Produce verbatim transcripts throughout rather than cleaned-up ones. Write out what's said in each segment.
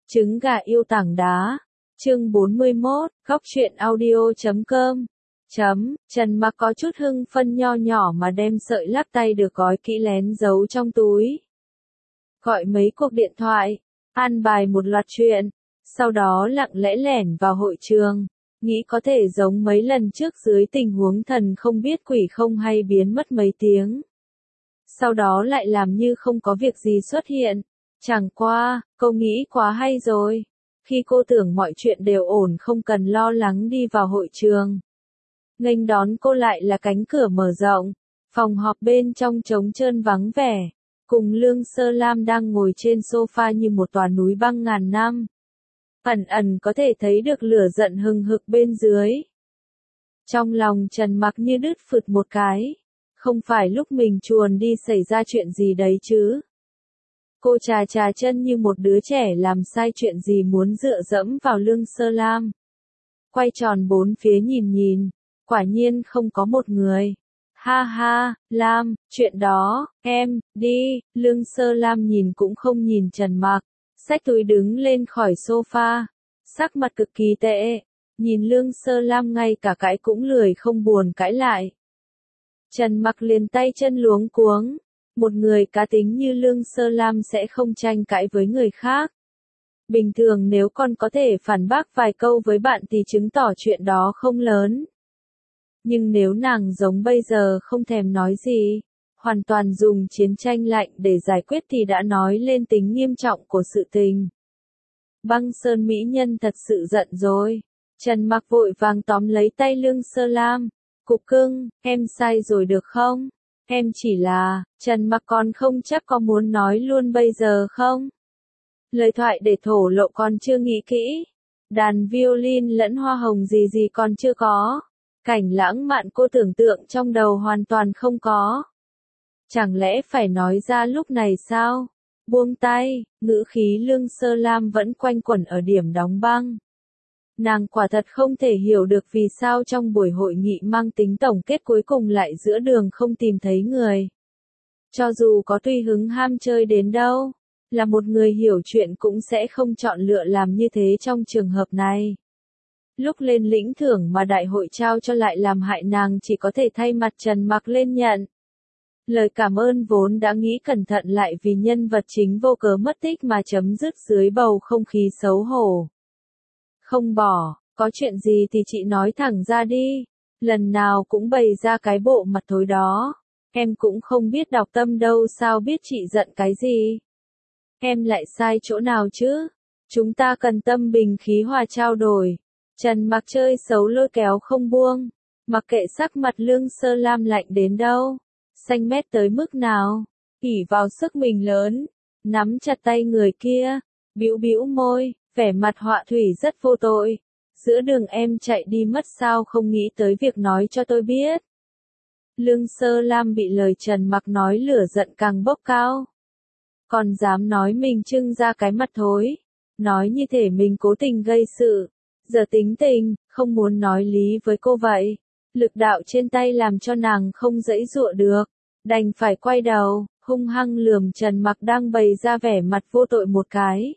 Trứng gà yêu tảng đá. Chương bốn mươi mốt, góc truyện audio chấm com. Chấm, Trần Mặc có chút hưng phân nho nhỏ mà đem sợi lắc tay được gói kỹ lén giấu trong túi. Gọi mấy cuộc điện thoại, an bài một loạt chuyện, sau đó lặng lẽ lẻn vào hội trường, nghĩ có thể giống mấy lần trước dưới tình huống thần không biết quỷ không hay biến mất mấy tiếng. Sau đó lại làm như không có việc gì xuất hiện. Chẳng qua, cô nghĩ quá hay rồi. Khi cô tưởng mọi chuyện đều ổn không cần lo lắng đi vào hội trường. Nghênh đón cô lại là cánh cửa mở rộng, phòng họp bên trong trống trơn vắng vẻ, cùng Lương Sơ Lam đang ngồi trên sofa như một tòa núi băng ngàn năm. Ẩn ẩn có thể thấy được lửa giận hừng hực bên dưới. Trong lòng Trần Mặc như đứt phụt một cái, không phải lúc mình chuồn đi xảy ra chuyện gì đấy chứ. Cô trà trà chân như một đứa trẻ làm sai chuyện gì muốn dựa dẫm vào Lương Sơ Lam. Quay tròn bốn phía nhìn nhìn, quả nhiên không có một người. Ha ha, Lam, chuyện đó, em, đi, Lương Sơ Lam nhìn cũng không nhìn Trần Mặc, xách túi đứng lên khỏi sofa, sắc mặt cực kỳ tệ, nhìn Lương Sơ Lam ngay cả cãi cũng lười không buồn cãi lại. Trần Mặc liền tay chân luống cuống. Một người cá tính như Lương Sơ Lam sẽ không tranh cãi với người khác. Bình thường nếu con có thể phản bác vài câu với bạn thì chứng tỏ chuyện đó không lớn. Nhưng nếu nàng giống bây giờ không thèm nói gì, hoàn toàn dùng chiến tranh lạnh để giải quyết thì đã nói lên tính nghiêm trọng của sự tình. Băng Sơn mỹ nhân thật sự giận rồi. Trần Mặc vội vàng tóm lấy tay Lương Sơ Lam. Cục cưng, em sai rồi được không? Em chỉ là, Trần Mặc còn không chắc có muốn nói luôn bây giờ không? Lời thoại để thổ lộ còn chưa nghĩ kỹ. Đàn violin lẫn hoa hồng gì gì còn chưa có. Cảnh lãng mạn cô tưởng tượng trong đầu hoàn toàn không có. Chẳng lẽ phải nói ra lúc này sao? Buông tay, ngữ khí Lương Sơ Lam vẫn quanh quẩn ở điểm đóng băng. Nàng quả thật không thể hiểu được vì sao trong buổi hội nghị mang tính tổng kết cuối cùng lại giữa đường không tìm thấy người. Cho dù có tùy hứng ham chơi đến đâu, là một người hiểu chuyện cũng sẽ không chọn lựa làm như thế trong trường hợp này. Lúc lên lĩnh thưởng mà đại hội trao cho lại làm hại nàng chỉ có thể thay mặt Trần Mặc lên nhận. Lời cảm ơn vốn đã nghĩ cẩn thận lại vì nhân vật chính vô cớ mất tích mà chấm dứt dưới bầu không khí xấu hổ. Không bỏ, có chuyện gì thì chị nói thẳng ra đi, lần nào cũng bày ra cái bộ mặt thối đó, em cũng không biết đọc tâm đâu sao biết chị giận cái gì. Em lại sai chỗ nào chứ, chúng ta cần tâm bình khí hòa trao đổi. Trần Mặc chơi xấu lôi kéo không buông, mặc kệ sắc mặt Lương Sơ Lam lạnh đến đâu, xanh mét tới mức nào, ỷ vào sức mình lớn, nắm chặt tay người kia, bĩu bĩu môi. Vẻ mặt họa thủy rất vô tội. Giữa đường em chạy đi mất sao không nghĩ tới việc nói cho tôi biết. Lương Sơ Lam bị lời Trần Mặc nói lửa giận càng bốc cao. Còn dám nói mình trưng ra cái mặt thối. Nói như thể mình cố tình gây sự. Giờ tính tình, không muốn nói lý với cô vậy. Lực đạo trên tay làm cho nàng không giãy giụa được. Đành phải quay đầu, hung hăng lườm Trần Mặc đang bày ra vẻ mặt vô tội một cái.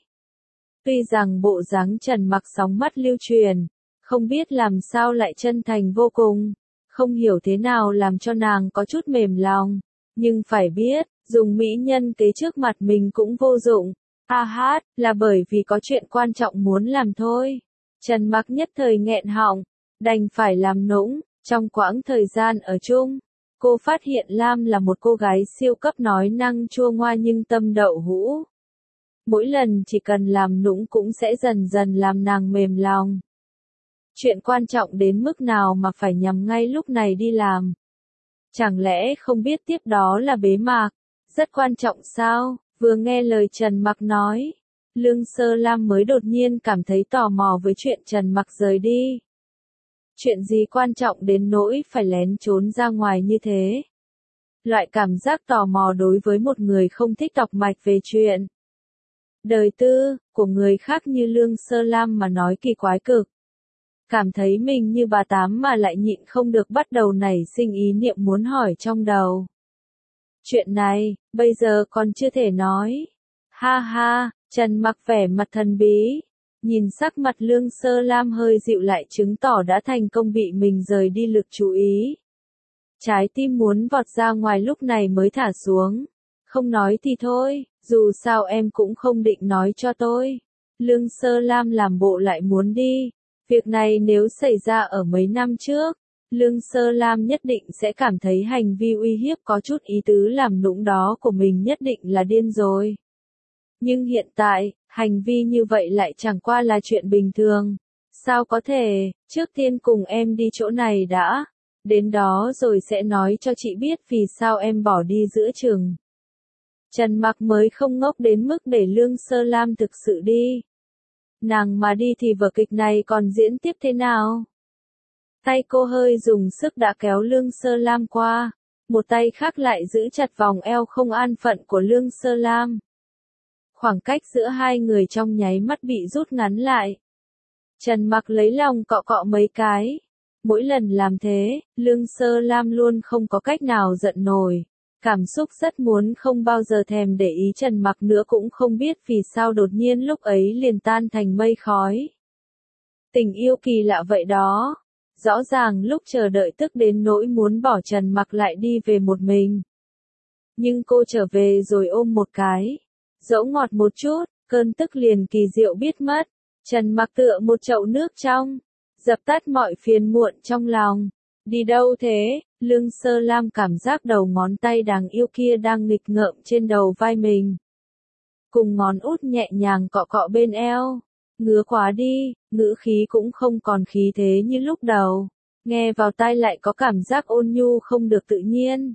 Tuy rằng bộ dáng Trần Mặc sóng mắt lưu truyền, không biết làm sao lại chân thành vô cùng, không hiểu thế nào làm cho nàng có chút mềm lòng, nhưng phải biết, dùng mỹ nhân kế trước mặt mình cũng vô dụng, a hát, là bởi vì có chuyện quan trọng muốn làm thôi. Trần Mặc nhất thời nghẹn họng, đành phải làm nũng, trong quãng thời gian ở chung, cô phát hiện Lam là một cô gái siêu cấp nói năng chua ngoa nhưng tâm đậu hũ. Mỗi lần chỉ cần làm nũng cũng sẽ dần dần làm nàng mềm lòng. Chuyện quan trọng đến mức nào mà phải nhằm ngay lúc này đi làm. Chẳng lẽ không biết tiếp đó là bế mạc, rất quan trọng sao? Vừa nghe lời Trần Mặc nói, Lương Sơ Lam mới đột nhiên cảm thấy tò mò với chuyện Trần Mặc rời đi. Chuyện gì quan trọng đến nỗi phải lén trốn ra ngoài như thế? Loại cảm giác tò mò đối với một người không thích đọc mạch về chuyện đời tư của người khác như Lương Sơ Lam mà nói kỳ quái cực. Cảm thấy mình như bà Tám mà lại nhịn không được bắt đầu nảy sinh ý niệm muốn hỏi trong đầu. Chuyện này, bây giờ còn chưa thể nói. Ha ha, Trần Mặc vẻ mặt thần bí, nhìn sắc mặt Lương Sơ Lam hơi dịu lại chứng tỏ đã thành công bị mình rời đi lực chú ý. Trái tim muốn vọt ra ngoài lúc này mới thả xuống. Không nói thì thôi, dù sao em cũng không định nói cho tôi. Lương Sơ Lam làm bộ lại muốn đi. Việc này nếu xảy ra ở mấy năm trước, Lương Sơ Lam nhất định sẽ cảm thấy hành vi uy hiếp có chút ý tứ làm nũng đó của mình nhất định là điên rồi. Nhưng hiện tại, hành vi như vậy lại chẳng qua là chuyện bình thường. Sao có thể, trước tiên cùng em đi chỗ này đã. Đến đó rồi sẽ nói cho chị biết vì sao em bỏ đi giữa chừng. Trần Mặc mới không ngốc đến mức để Lương Sơ Lam thực sự đi. Nàng mà đi thì vở kịch này còn diễn tiếp thế nào? Tay cô hơi dùng sức đã kéo Lương Sơ Lam qua, một tay khác lại giữ chặt vòng eo không an phận của Lương Sơ Lam. Khoảng cách giữa hai người trong nháy mắt bị rút ngắn lại. Trần Mặc lấy lòng cọ cọ mấy cái. Mỗi lần làm thế, Lương Sơ Lam luôn không có cách nào giận nổi. Cảm xúc rất muốn không bao giờ thèm để ý Trần Mặc nữa cũng không biết vì sao đột nhiên lúc ấy liền tan thành mây khói. Tình yêu kỳ lạ vậy đó. Rõ ràng lúc chờ đợi tức đến nỗi muốn bỏ Trần Mặc lại đi về một mình. Nhưng cô trở về rồi ôm một cái. Dẫu ngọt một chút, cơn tức liền kỳ diệu biết mất. Trần Mặc tựa một chậu nước trong, dập tắt mọi phiền muộn trong lòng. Đi đâu thế? Lương Sơ Lam cảm giác đầu ngón tay đáng yêu kia đang nghịch ngợm trên đầu vai mình. Cùng ngón út nhẹ nhàng cọ cọ bên eo. Ngứa quá đi, ngữ khí cũng không còn khí thế như lúc đầu. Nghe vào tai lại có cảm giác ôn nhu không được tự nhiên.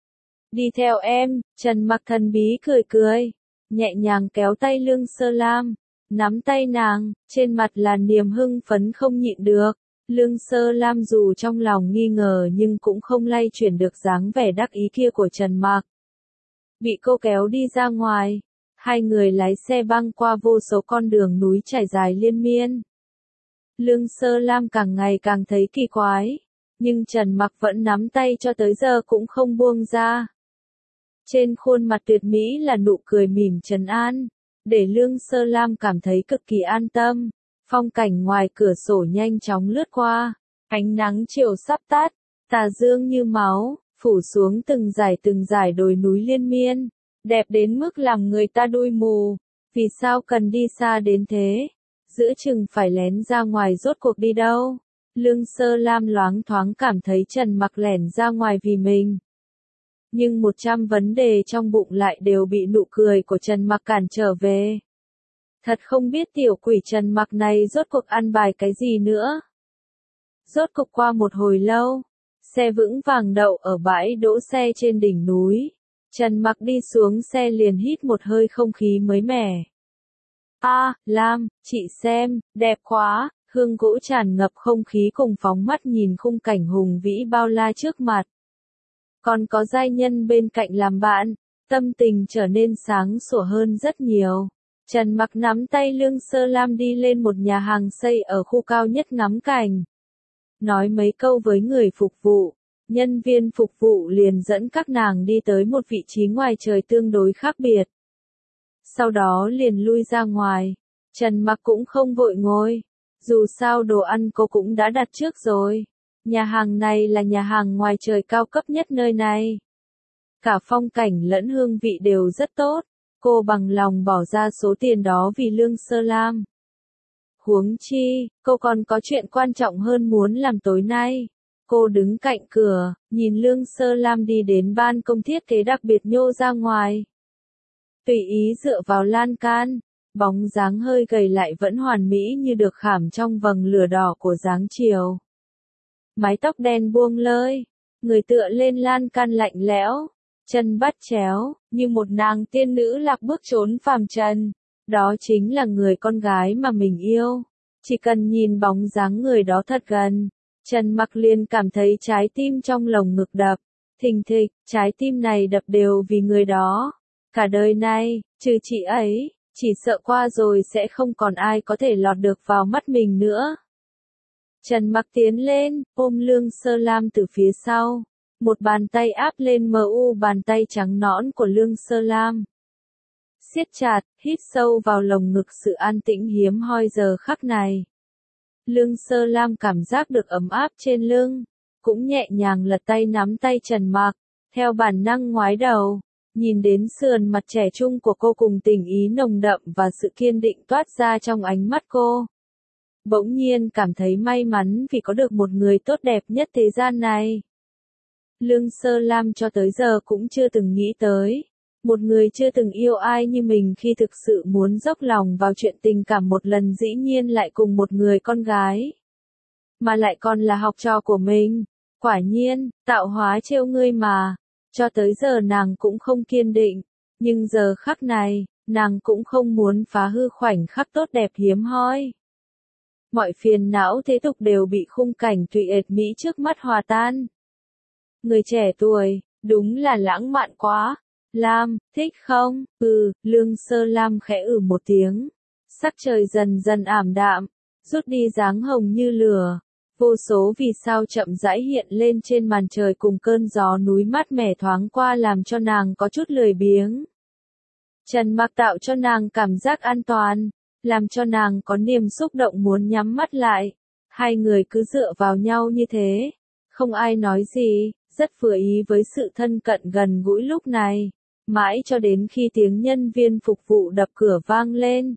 Đi theo em, Trần Mặc thần bí cười cười. Nhẹ nhàng kéo tay Lương Sơ Lam. Nắm tay nàng, trên mặt là niềm hưng phấn không nhịn được. Lương Sơ Lam dù trong lòng nghi ngờ nhưng cũng không lay chuyển được dáng vẻ đắc ý kia của Trần Mặc. Bị cô kéo đi ra ngoài, hai người lái xe băng qua vô số con đường núi trải dài liên miên. Lương Sơ Lam càng ngày càng thấy kỳ quái, nhưng Trần Mặc vẫn nắm tay cho tới giờ cũng không buông ra. Trên khuôn mặt tuyệt mỹ là nụ cười mỉm trấn an, để Lương Sơ Lam cảm thấy cực kỳ an tâm. Phong cảnh ngoài cửa sổ nhanh chóng lướt qua, ánh nắng chiều sắp tắt, tà dương như máu, phủ xuống từng dải từng dải đồi núi liên miên, đẹp đến mức làm người ta đuôi mù. Vì sao cần đi xa đến thế? Giữa chừng phải lén ra ngoài rốt cuộc đi đâu? Lương Sơ Lam loáng thoáng cảm thấy Trần Mặc lẻn ra ngoài vì mình. Nhưng một trăm vấn đề trong bụng lại đều bị nụ cười của Trần Mặc cản trở về. Thật không biết tiểu quỷ Trần Mặc này rốt cuộc ăn bài cái gì nữa. Rốt cuộc qua một hồi lâu, xe vững vàng đậu ở bãi đỗ xe trên đỉnh núi. Trần Mặc đi xuống xe liền hít một hơi không khí mới mẻ. A, à, Lam, chị xem, đẹp quá, hương gỗ tràn ngập không khí cùng phóng mắt nhìn khung cảnh hùng vĩ bao la trước mặt. Còn có giai nhân bên cạnh làm bạn, tâm tình trở nên sáng sủa hơn rất nhiều. Trần Mặc nắm tay Lương Sơ Lam đi lên một nhà hàng xây ở khu cao nhất ngắm cảnh. Nói mấy câu với người phục vụ, nhân viên phục vụ liền dẫn các nàng đi tới một vị trí ngoài trời tương đối khác biệt. Sau đó liền lui ra ngoài, Trần Mặc cũng không vội ngồi, dù sao đồ ăn cô cũng đã đặt trước rồi. Nhà hàng này là nhà hàng ngoài trời cao cấp nhất nơi này. Cả phong cảnh lẫn hương vị đều rất tốt. Cô bằng lòng bỏ ra số tiền đó vì Lương Sơ Lam. Huống chi, cô còn có chuyện quan trọng hơn muốn làm tối nay. Cô đứng cạnh cửa, nhìn Lương Sơ Lam đi đến ban công thiết kế đặc biệt nhô ra ngoài. Tùy ý dựa vào lan can, bóng dáng hơi gầy lại vẫn hoàn mỹ như được khảm trong vầng lửa đỏ của dáng chiều. Mái tóc đen buông lơi, người tựa lên lan can lạnh lẽo. Chân bắt chéo, như một nàng tiên nữ lạc bước trốn phàm trần. Đó chính là người con gái mà mình yêu. Chỉ cần nhìn bóng dáng người đó thật gần, Trần Mặc liền cảm thấy trái tim trong lồng ngực đập. Thình thịch, trái tim này đập đều vì người đó. Cả đời này, trừ chị ấy, chỉ sợ qua rồi sẽ không còn ai có thể lọt được vào mắt mình nữa. Trần Mặc tiến lên, ôm Lương Sơ Lam từ phía sau. Một bàn tay áp lên mờ u bàn tay trắng nõn của Lương Sơ Lam. siết chặt, hít sâu vào lồng ngực sự an tĩnh hiếm hoi giờ khắc này. Lương Sơ Lam cảm giác được ấm áp trên lưng, cũng nhẹ nhàng lật tay nắm tay Trần Mặc, theo bản năng ngoái đầu, nhìn đến sườn mặt trẻ trung của cô cùng tình ý nồng đậm và sự kiên định toát ra trong ánh mắt cô. Bỗng nhiên cảm thấy may mắn vì có được một người tốt đẹp nhất thế gian này. Lương Sơ Lam cho tới giờ cũng chưa từng nghĩ tới, một người chưa từng yêu ai như mình khi thực sự muốn dốc lòng vào chuyện tình cảm một lần dĩ nhiên lại cùng một người con gái. Mà lại còn là học trò của mình, quả nhiên, tạo hóa trêu ngươi mà, cho tới giờ nàng cũng không kiên định, nhưng giờ khắc này, nàng cũng không muốn phá hư khoảnh khắc tốt đẹp hiếm hoi. Mọi phiền não thế tục đều bị khung cảnh tùy ệt mỹ trước mắt hòa tan. Người trẻ tuổi, đúng là lãng mạn quá. Lam, thích không? Ừ, Lương Sơ Lam khẽ ử một tiếng. Sắc trời dần dần ảm đạm, rút đi dáng hồng như lửa. Vô số vì sao chậm rãi hiện lên trên màn trời cùng cơn gió núi mát mẻ thoáng qua làm cho nàng có chút lười biếng. Trần Mặc tạo cho nàng cảm giác an toàn, làm cho nàng có niềm xúc động muốn nhắm mắt lại. Hai người cứ dựa vào nhau như thế, không ai nói gì, rất vừa ý với sự thân cận gần gũi lúc này, mãi cho đến khi tiếng nhân viên phục vụ đập cửa vang lên.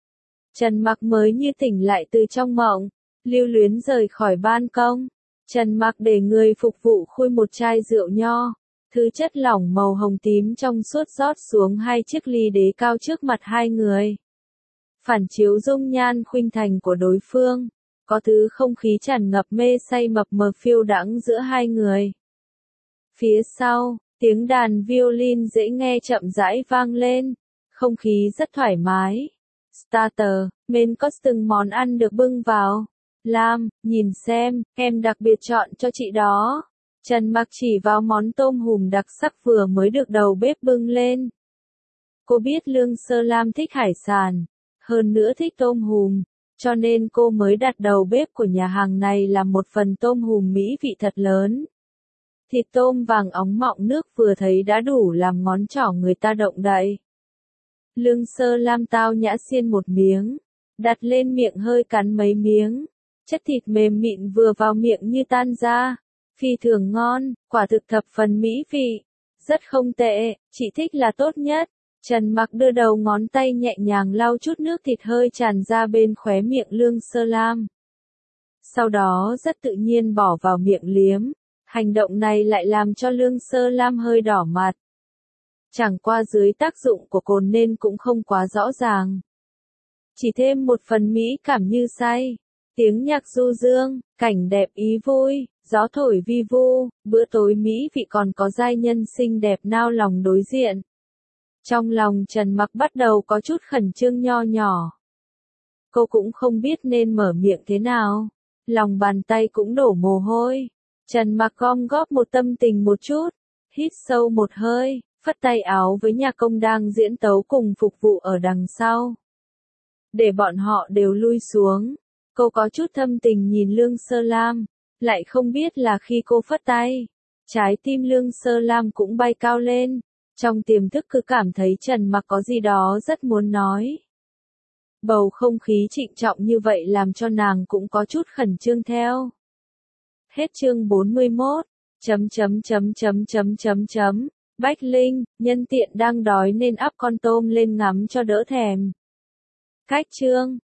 Trần Mặc mới như tỉnh lại từ trong mộng, lưu luyến rời khỏi ban công. Trần Mặc để người phục vụ khui một chai rượu nho, thứ chất lỏng màu hồng tím trong suốt rót xuống hai chiếc ly đế cao trước mặt hai người. Phản chiếu dung nhan khuynh thành của đối phương, có thứ không khí tràn ngập mê say mập mờ phiêu đãng giữa hai người. Phía sau, tiếng đàn violin dễ nghe chậm rãi vang lên, không khí rất thoải mái. Starter, main course từng món ăn được bưng vào. Lam, nhìn xem, em đặc biệt chọn cho chị đó. Trần Mặc chỉ vào món tôm hùm đặc sắc vừa mới được đầu bếp bưng lên. Cô biết Lương Sơ Lam thích hải sản, hơn nữa thích tôm hùm, cho nên cô mới đặt đầu bếp của nhà hàng này làm một phần tôm hùm mỹ vị thật lớn. Thịt tôm vàng óng mọng nước vừa thấy đã đủ làm ngón trỏ người ta động đậy. Lương Sơ Lam tao nhã xiên một miếng, đặt lên miệng hơi cắn mấy miếng, chất thịt mềm mịn vừa vào miệng như tan ra, phi thường ngon, quả thực thập phần mỹ vị, rất không tệ, chị thích là tốt nhất. Trần Mặc đưa đầu ngón tay nhẹ nhàng lau chút nước thịt hơi tràn ra bên khóe miệng Lương Sơ Lam. Sau đó rất tự nhiên bỏ vào miệng liếm, hành động này lại làm cho Lương Sơ Lam hơi đỏ mặt. Chẳng qua dưới tác dụng của cồn nên cũng không quá rõ ràng. Chỉ thêm một phần mỹ cảm như say, tiếng nhạc du dương, cảnh đẹp ý vui, gió thổi vi vu, bữa tối mỹ vị còn có giai nhân xinh đẹp nao lòng đối diện. Trong lòng Trần Mặc bắt đầu có chút khẩn trương nho nhỏ. Cô cũng không biết nên mở miệng thế nào, lòng bàn tay cũng đổ mồ hôi. Trần Mặc gom góp một tâm tình một chút, hít sâu một hơi, phất tay áo với nhà công đang diễn tấu cùng phục vụ ở đằng sau. Để bọn họ đều lui xuống, cô có chút thâm tình nhìn Lương Sơ Lam, lại không biết là khi cô phất tay, trái tim Lương Sơ Lam cũng bay cao lên, trong tiềm thức cứ cảm thấy Trần Mặc có gì đó rất muốn nói. Bầu không khí trịnh trọng như vậy làm cho nàng cũng có chút khẩn trương theo. Hết chương bốn mươi mốt, chấm chấm chấm chấm chấm chấm chấm, Bách Linh, nhân tiện đang đói nên ắp con tôm lên ngắm cho đỡ thèm. Cách chương